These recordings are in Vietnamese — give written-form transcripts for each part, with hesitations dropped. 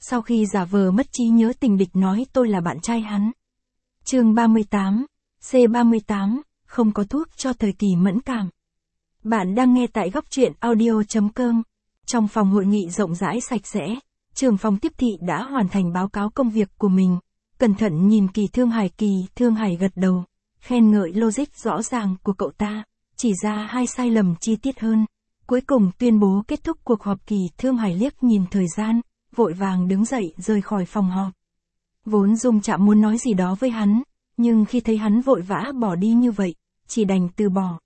sau khi giả vờ mất trí nhớ tình địch nói tôi là bạn trai hắn. Chương 38, C38, không có thuốc cho thời kỳ mẫn cảm. Bạn đang nghe tại góc truyện audio.com. Trong phòng hội nghị rộng rãi sạch sẽ, trưởng phòng tiếp thị đã hoàn thành báo cáo công việc của mình. Cẩn thận nhìn Kỳ Thương Hải gật đầu, khen ngợi logic rõ ràng của cậu ta, chỉ ra hai sai lầm chi tiết hơn. Cuối cùng tuyên bố kết thúc cuộc họp. Kỳ Thương Hải liếc nhìn thời gian, vội vàng đứng dậy rời khỏi phòng họp. Vốn Dung Trạm muốn nói gì đó với hắn, nhưng khi thấy hắn vội vã bỏ đi như vậy, chỉ đành từ bỏ.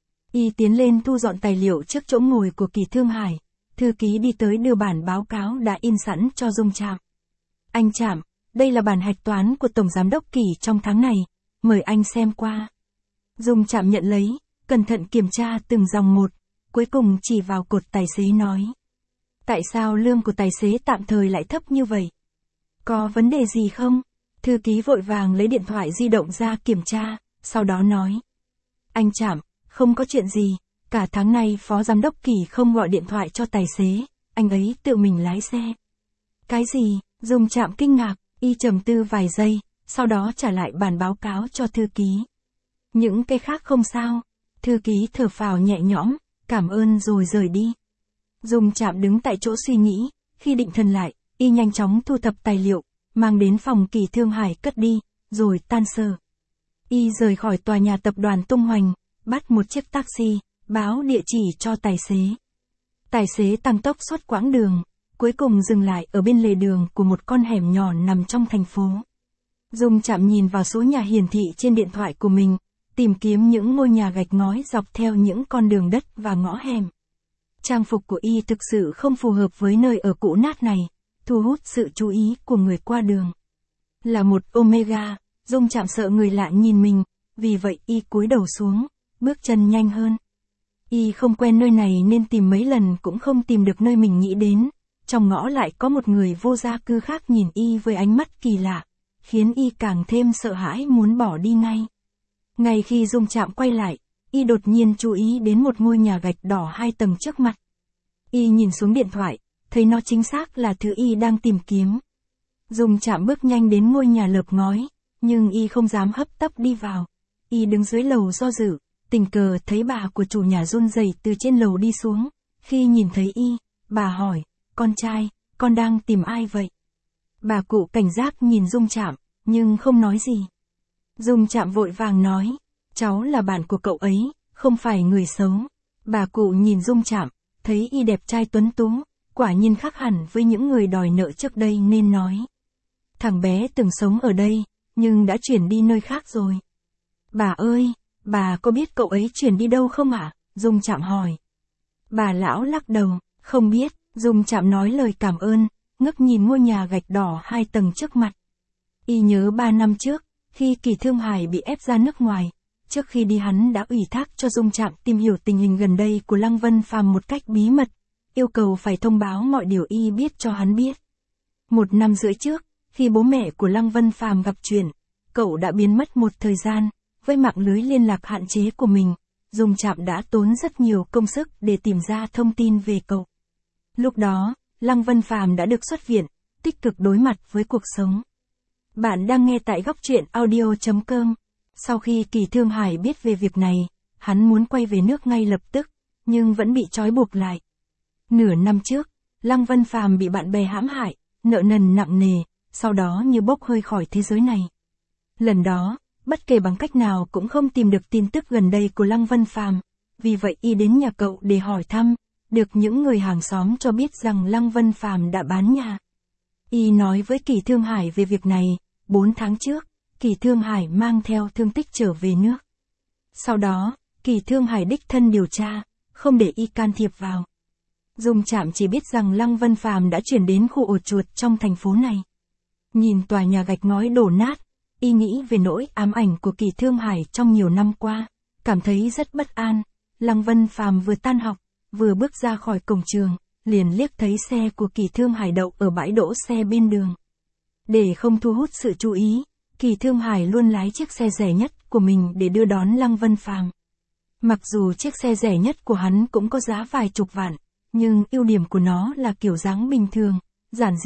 Y tiến lên thu dọn tài liệu trước chỗ ngồi của Kỳ Thương Hải, thư ký đi tới đưa bản báo cáo đã in sẵn cho Dung Trạm. Anh Trạm, đây là bản hạch toán của Tổng Giám đốc Kỳ trong tháng này, mời anh xem qua. Dung Trạm nhận lấy, cẩn thận kiểm tra từng dòng một, cuối cùng chỉ vào cột tài xế nói. Tại sao lương của tài xế tạm thời lại thấp như vậy? Có vấn đề gì không? Thư ký vội vàng lấy điện thoại di động ra kiểm tra, sau đó nói. Anh Trạm, không có chuyện gì, cả tháng nay Phó Giám đốc Kỳ không gọi điện thoại cho tài xế, anh ấy tự mình lái xe. Cái gì? Dung Trạm kinh ngạc, y trầm tư vài giây, sau đó trả lại bản báo cáo cho thư ký. Những cái khác không sao. Thư ký thở phào nhẹ nhõm, cảm ơn rồi rời đi. Dung Trạm đứng tại chỗ suy nghĩ, khi định thần lại, y nhanh chóng thu thập tài liệu, mang đến phòng Kỳ Thương Hải cất đi, rồi tan sở. Y rời khỏi tòa nhà tập đoàn Tung Hoành, bắt một chiếc taxi, báo địa chỉ cho tài xế. Tài xế tăng tốc suốt quãng đường, cuối cùng dừng lại ở bên lề đường của một con hẻm nhỏ nằm trong thành phố. Dung Trạm nhìn vào số nhà hiển thị trên điện thoại của mình, tìm kiếm những ngôi nhà gạch ngói dọc theo những con đường đất và ngõ hẻm. Trang phục của y thực sự không phù hợp với nơi ở cũ nát này, thu hút sự chú ý của người qua đường. Là một Omega, Dung Trạm sợ người lạ nhìn mình, vì vậy y cúi đầu xuống, bước chân nhanh hơn. Y không quen nơi này nên tìm mấy lần cũng không tìm được nơi mình nghĩ đến. Trong ngõ lại có một người vô gia cư khác nhìn y với ánh mắt kỳ lạ, khiến y càng thêm sợ hãi muốn bỏ đi ngay. Ngay khi Dung Trạm quay lại, y đột nhiên chú ý đến một ngôi nhà gạch đỏ 2 tầng trước mặt. Y nhìn xuống điện thoại, thấy nó chính xác là thứ y đang tìm kiếm. Dung Trạm bước nhanh đến ngôi nhà lợp ngói, nhưng y không dám hấp tấp đi vào. Y đứng dưới lầu do dự, tình cờ thấy bà của chủ nhà run rẩy từ trên lầu đi xuống. Khi nhìn thấy y, bà hỏi, con trai, con đang tìm ai vậy? Bà cụ cảnh giác nhìn Dung Trạm, nhưng không nói gì. Dung Trạm vội vàng nói, cháu là bạn của cậu ấy, không phải người xấu. Bà cụ nhìn Dung Trạm, thấy y đẹp trai tuấn tú, quả nhiên khác hẳn với những người đòi nợ trước đây nên nói. Thằng bé từng sống ở đây, nhưng đã chuyển đi nơi khác rồi. Bà ơi, bà có biết cậu ấy chuyển đi đâu không ạ? Dung Trạm hỏi. Bà lão lắc đầu, không biết. Dung Trạm nói lời cảm ơn, ngước nhìn ngôi nhà gạch đỏ 2 tầng trước mặt. Y nhớ 3 năm trước, khi Kỳ Thương Hải bị ép ra nước ngoài, trước khi đi hắn đã ủy thác cho Dung Trạm tìm hiểu tình hình gần đây của Lăng Vân Phàm một cách bí mật, yêu cầu phải thông báo mọi điều y biết cho hắn biết. 1 năm rưỡi trước, khi bố mẹ của Lăng Vân Phàm gặp chuyện, cậu đã biến mất một thời gian, với mạng lưới liên lạc hạn chế của mình, Dung Trạm đã tốn rất nhiều công sức để tìm ra thông tin về cậu. Lúc đó, Lăng Vân Phàm đã được xuất viện, tích cực đối mặt với cuộc sống. Bạn đang nghe tại góc truyện audio.com. Sau khi Kỳ Thương Hải biết về việc này, hắn muốn quay về nước ngay lập tức, nhưng vẫn bị trói buộc lại. Nửa năm trước, Lăng Vân Phàm bị bạn bè hãm hại, nợ nần nặng nề, sau đó như bốc hơi khỏi thế giới này. Lần đó, bất kể bằng cách nào cũng không tìm được tin tức gần đây của Lăng Vân Phàm, vì vậy y đến nhà cậu để hỏi thăm, được những người hàng xóm cho biết rằng Lăng Vân Phàm đã bán nhà. Y nói với Kỳ Thương Hải về việc này, 4 tháng trước, Kỳ Thương Hải mang theo thương tích trở về nước. Sau đó, Kỳ Thương Hải đích thân điều tra, không để y can thiệp vào. Dung Trạm chỉ biết rằng Lăng Vân Phàm đã chuyển đến khu ổ chuột trong thành phố này. Nhìn tòa nhà gạch ngói đổ nát, y nghĩ về nỗi ám ảnh của Kỳ Thương Hải trong nhiều năm qua, cảm thấy rất bất an. Lăng Vân Phàm vừa tan học, vừa bước ra khỏi cổng trường, liền liếc thấy xe của Kỳ Thương Hải đậu ở bãi đỗ xe bên đường. Để không thu hút sự chú ý, Kỳ Thương Hải luôn lái chiếc xe rẻ nhất của mình để đưa đón Lăng Vân Phàm. Mặc dù chiếc xe rẻ nhất của hắn cũng có giá vài chục vạn, nhưng ưu điểm của nó là kiểu dáng bình thường, giản dị,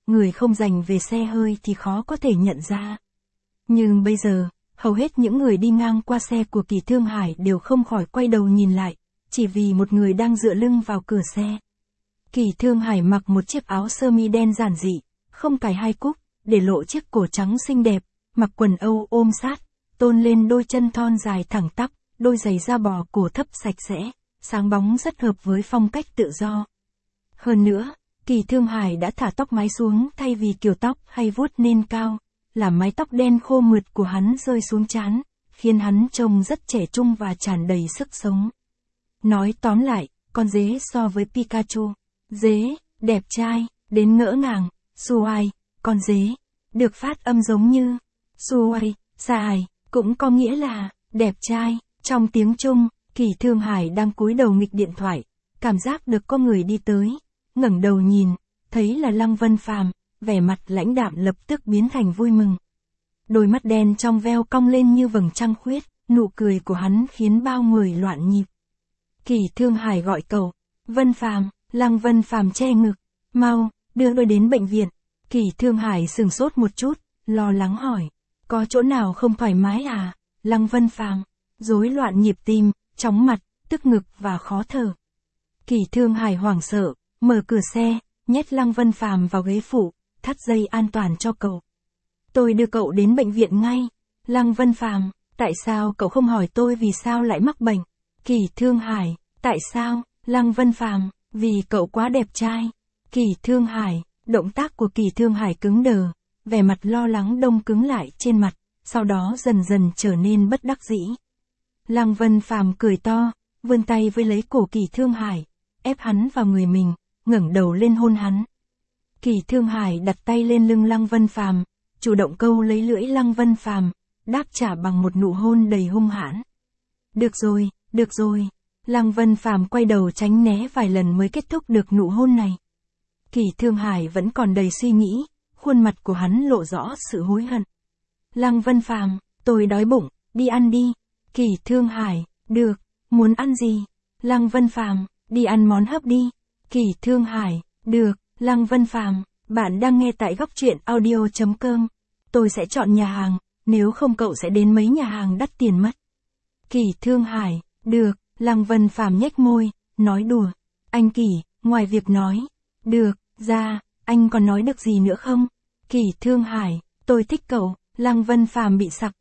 người không dành về xe hơi thì khó có thể nhận ra. Nhưng bây giờ, hầu hết những người đi ngang qua xe của Kỳ Thương Hải đều không khỏi quay đầu nhìn lại, chỉ vì một người đang dựa lưng vào cửa xe. Kỳ Thương Hải mặc một chiếc áo sơ mi đen giản dị, không cài hai cúc, để lộ chiếc cổ trắng xinh đẹp, mặc quần âu ôm sát, tôn lên đôi chân thon dài thẳng tắp, đôi giày da bò cổ thấp sạch sẽ, sáng bóng rất hợp với phong cách tự do. Hơn nữa, Kỳ Thương Hải đã thả tóc mái xuống thay vì kiểu tóc hay vuốt nên cao, làm mái tóc đen khô mượt của hắn rơi xuống trán, khiến hắn trông rất trẻ trung và tràn đầy sức sống. Nói tóm lại, con dế so với Pikachu, dế, đẹp trai, đến ngỡ ngàng, Suai, con dế, được phát âm giống như Suai, Sai, cũng có nghĩa là đẹp trai. Trong tiếng Trung, Kỳ Thương Hải đang cúi đầu nghịch điện thoại, cảm giác được có người đi tới, ngẩng đầu nhìn, thấy là Lăng Vân Phàm, vẻ mặt lãnh đạm lập tức biến thành vui mừng. Đôi mắt đen trong veo cong lên như vầng trăng khuyết, nụ cười của hắn khiến bao người loạn nhịp. Kỳ Thương Hải gọi cậu, Vân Phàm, Lăng Vân Phàm che ngực, mau, đưa tôi đến bệnh viện. Kỳ Thương Hải sừng sốt một chút, lo lắng hỏi, có chỗ nào không thoải mái à? Lăng Vân Phàm, rối loạn nhịp tim, chóng mặt, tức ngực và khó thở. Kỳ Thương Hải hoảng sợ, mở cửa xe, nhét Lăng Vân Phàm vào ghế phụ, thắt dây an toàn cho cậu. Tôi đưa cậu đến bệnh viện ngay. Lăng Vân Phàm, tại sao cậu không hỏi tôi vì sao lại mắc bệnh? Kỳ Thương Hải, tại sao? Lăng Vân Phàm, vì cậu quá đẹp trai. Kỳ Thương Hải, động tác của Kỳ Thương Hải cứng đờ, vẻ mặt lo lắng đông cứng lại trên mặt, sau đó dần dần trở nên bất đắc dĩ. Lăng Vân Phàm cười to, vươn tay với lấy cổ Kỳ Thương Hải, ép hắn vào người mình, ngẩng đầu lên hôn hắn. Kỳ Thương Hải đặt tay lên lưng Lăng Vân Phàm, chủ động câu lấy lưỡi Lăng Vân Phàm, đáp trả bằng một nụ hôn đầy hung hãn. Được rồi, được rồi. Lăng Vân Phàm quay đầu tránh né vài lần mới kết thúc được nụ hôn này. Kỳ Thương Hải vẫn còn đầy suy nghĩ, khuôn mặt của hắn lộ rõ sự hối hận. Lăng Vân Phàm, tôi đói bụng, đi ăn đi. Kỳ Thương Hải, được, muốn ăn gì? Lăng Vân Phàm, đi ăn món hấp đi. Kỳ Thương Hải, được. Lăng Vân Phàm, bạn đang nghe tại góc truyện audio.com. Tôi sẽ chọn nhà hàng, nếu không cậu sẽ đến mấy nhà hàng đắt tiền mất. Kỳ Thương Hải, được. Lăng Vân Phàm nhếch môi, nói đùa. Anh Kỳ, ngoài việc nói, được, ra, anh còn nói được gì nữa không? Kỳ Thương Hải, tôi thích cậu. Lăng Vân Phàm bị sặc.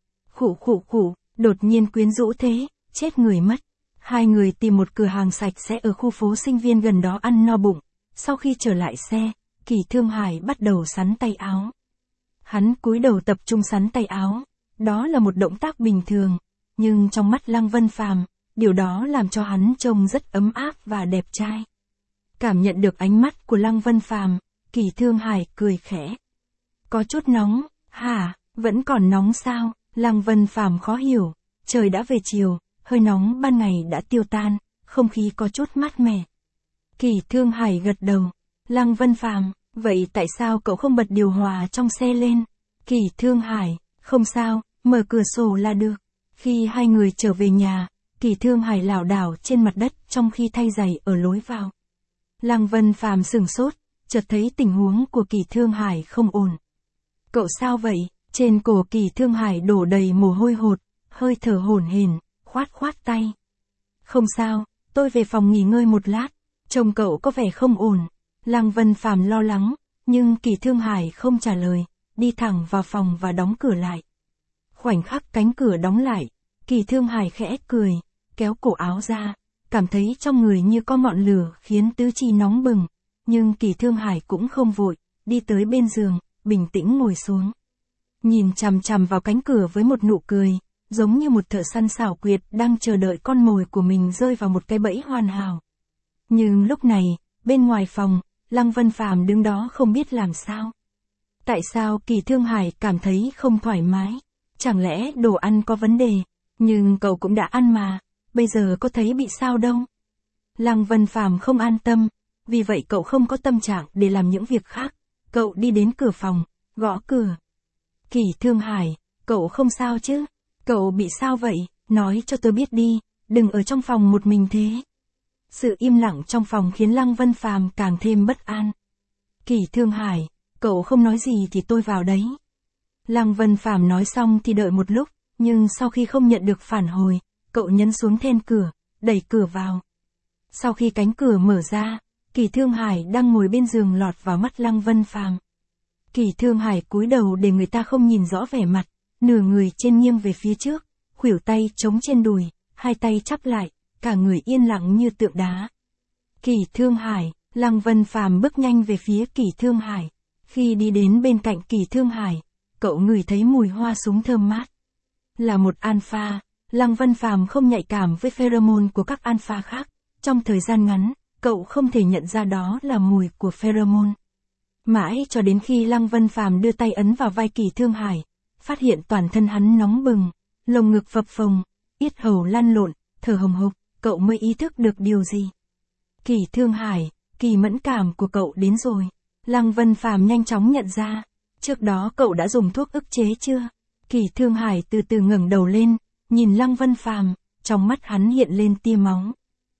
Khụ, đột nhiên quyến rũ thế, chết người mất. Hai người tìm một cửa hàng sạch sẽ ở khu phố sinh viên gần đó ăn no bụng. Sau khi trở lại xe, Kỳ Thương Hải bắt đầu xắn tay áo. Hắn cúi đầu tập trung xắn tay áo. Đó là một động tác bình thường, nhưng trong mắt Lăng Vân Phàm, điều đó làm cho hắn trông rất ấm áp và đẹp trai. Cảm nhận được ánh mắt của Lăng Vân Phàm, Kỳ Thương Hải cười khẽ. Có chút nóng, hả? Vẫn còn nóng sao? Lăng Vân Phàm khó hiểu. Trời đã về chiều, hơi nóng ban ngày đã tiêu tan, không khí có chút mát mẻ. Kỳ Thương Hải gật đầu. Lăng Vân Phàm, vậy tại sao cậu không bật điều hòa trong xe lên? Kỳ Thương Hải, không sao, mở cửa sổ là được. Khi hai người trở về nhà, Kỳ Thương Hải lảo đảo trên mặt đất trong khi thay giày ở lối vào. Lăng Vân Phàm sửng sốt, chợt thấy tình huống của Kỳ Thương Hải không ổn. Cậu sao vậy? Trên cổ Kỳ Thương Hải đổ đầy mồ hôi hột, hơi thở hổn hển, khoát tay. Không sao, tôi về phòng nghỉ ngơi một lát, trông cậu có vẻ không ổn. Lăng Vân Phàm lo lắng, nhưng Kỳ Thương Hải không trả lời, đi thẳng vào phòng và đóng cửa lại. Khoảnh khắc cánh cửa đóng lại, Kỳ Thương Hải khẽ cười, kéo cổ áo ra, cảm thấy trong người như có ngọn lửa khiến tứ chi nóng bừng, nhưng Kỳ Thương Hải cũng không vội, đi tới bên giường, bình tĩnh ngồi xuống. Nhìn chằm chằm vào cánh cửa với một nụ cười, giống như một thợ săn xảo quyệt đang chờ đợi con mồi của mình rơi vào một cái bẫy hoàn hảo. Nhưng lúc này, bên ngoài phòng, Lăng Vân Phàm đứng đó không biết làm sao. Tại sao Kỳ Thương Hải cảm thấy không thoải mái? Chẳng lẽ đồ ăn có vấn đề? Nhưng cậu cũng đã ăn mà, bây giờ có thấy bị sao đâu? Lăng Vân Phàm không an tâm, vì vậy cậu không có tâm trạng để làm những việc khác. Cậu đi đến cửa phòng, gõ cửa. Kỳ Thương Hải, cậu không sao chứ? Cậu bị sao vậy? Nói cho tôi biết đi, đừng ở trong phòng một mình thế. Sự im lặng trong phòng khiến Lăng Vân Phàm càng thêm bất an. Kỳ Thương Hải, cậu không nói gì thì tôi vào đấy. Lăng Vân Phàm nói xong thì đợi một lúc, nhưng sau khi không nhận được phản hồi, cậu nhấn xuống then cửa, đẩy cửa vào. Sau khi cánh cửa mở ra, Kỳ Thương Hải đang ngồi bên giường lọt vào mắt Lăng Vân Phàm. Kỳ Thương Hải cúi đầu để người ta không nhìn rõ vẻ mặt, nửa người trên nghiêng về phía trước, khuỷu tay chống trên đùi, hai tay chắp lại, cả người yên lặng như tượng đá. Kỳ Thương Hải, Lăng Vân Phàm bước nhanh về phía Kỳ Thương Hải. Khi đi đến bên cạnh Kỳ Thương Hải, cậu ngửi thấy mùi hoa súng thơm mát. Là một alpha, Lăng Vân Phàm không nhạy cảm với pheromone của các alpha khác. Trong thời gian ngắn, cậu không thể nhận ra đó là mùi của pheromone. Mãi cho đến khi Lăng Vân Phàm đưa tay ấn vào vai Kỳ Thương Hải, phát hiện toàn thân hắn nóng bừng, lồng ngực phập phồng, yết hầu lăn lộn, thở hồng hộc, cậu mới ý thức được điều gì. Kỳ Thương Hải, kỳ mẫn cảm của cậu đến rồi. Lăng Vân Phàm nhanh chóng nhận ra. Trước đó cậu đã dùng thuốc ức chế chưa? Kỳ Thương Hải từ từ ngẩng đầu lên, nhìn Lăng Vân Phàm, trong mắt hắn hiện lên tia máu.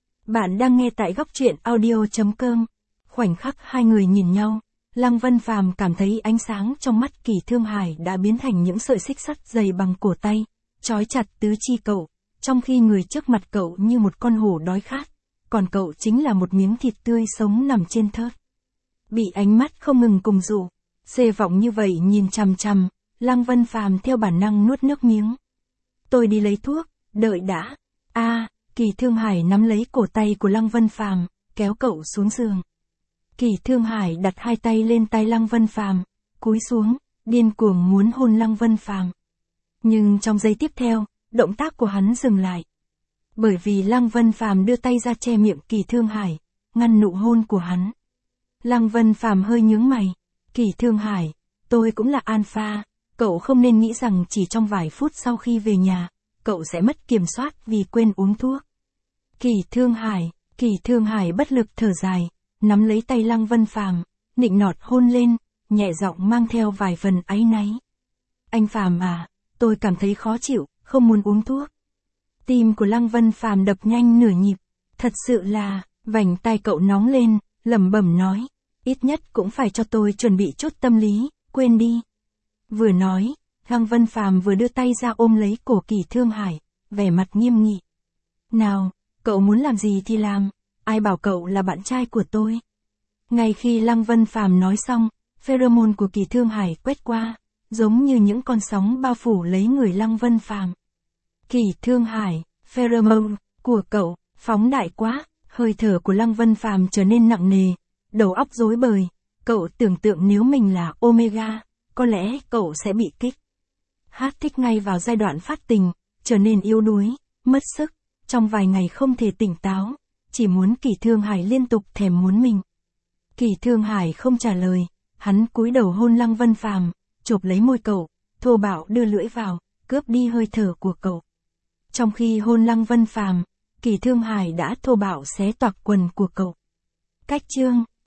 Bạn đang nghe tại góc truyện audio.com. Khoảnh khắc hai người nhìn nhau, Lăng Vân Phàm cảm thấy ánh sáng trong mắt Kỳ Thương Hải đã biến thành những sợi xích sắt dày bằng cổ tay, trói chặt tứ chi cậu, trong khi người trước mặt cậu như một con hổ đói khát, còn cậu chính là một miếng thịt tươi sống nằm trên thớt. Bị ánh mắt không ngừng cùng dụ, xê vọng như vậy nhìn chằm chằm, Lăng Vân Phàm theo bản năng nuốt nước miếng. Tôi đi lấy thuốc, đợi đã. Kỳ Thương Hải nắm lấy cổ tay của Lăng Vân Phàm, kéo cậu xuống giường. Kỳ Thương Hải đặt hai tay lên tay Lăng Vân Phàm, cúi xuống, điên cuồng muốn hôn Lăng Vân Phàm. Nhưng trong giây tiếp theo, động tác của hắn dừng lại. Bởi vì Lăng Vân Phàm đưa tay ra che miệng Kỳ Thương Hải, ngăn nụ hôn của hắn. Lăng Vân Phàm hơi nhướng mày. Kỳ Thương Hải, tôi cũng là alpha, cậu không nên nghĩ rằng chỉ trong vài phút sau khi về nhà, cậu sẽ mất kiểm soát vì quên uống thuốc. Kỳ Thương Hải bất lực thở dài, nắm lấy tay Lăng Vân Phàm, nịnh nọt hôn lên, nhẹ giọng mang theo vài phần áy náy. Anh Phàm à, tôi cảm thấy khó chịu, không muốn uống thuốc. Tim của Lăng Vân Phàm đập nhanh nửa nhịp, thật sự là, vành tai cậu nóng lên, lẩm bẩm nói, ít nhất cũng phải cho tôi chuẩn bị chút tâm lý, quên đi. Vừa nói, Lăng Vân Phàm vừa đưa tay ra ôm lấy cổ Kỳ Thương Hải, vẻ mặt nghiêm nghị. Nào, cậu muốn làm gì thì làm, ai bảo cậu là bạn trai của tôi. Ngay khi Lăng Vân Phàm nói xong, pheromone của Kỳ Thương Hải quét qua, giống như những con sóng bao phủ lấy người Lăng Vân Phàm. Kỳ Thương Hải, pheromone của cậu phóng đại quá, hơi thở của Lăng Vân Phàm trở nên nặng nề, đầu óc rối bời, cậu tưởng tượng nếu mình là Omega, có lẽ cậu sẽ bị kích thích ngay vào giai đoạn phát tình, trở nên yếu đuối, mất sức, trong vài ngày không thể tỉnh táo, chỉ muốn Kỳ Thương Hải liên tục thèm muốn mình. Kỳ Thương Hải không trả lời, hắn cúi đầu hôn Lăng Vân Phàm, chộp lấy môi cậu, thô bạo đưa lưỡi vào, cướp đi hơi thở của cậu. Trong khi hôn Lăng Vân Phàm, Kỳ Thương Hải đã thô bạo xé toạc quần của cậu. Cách chương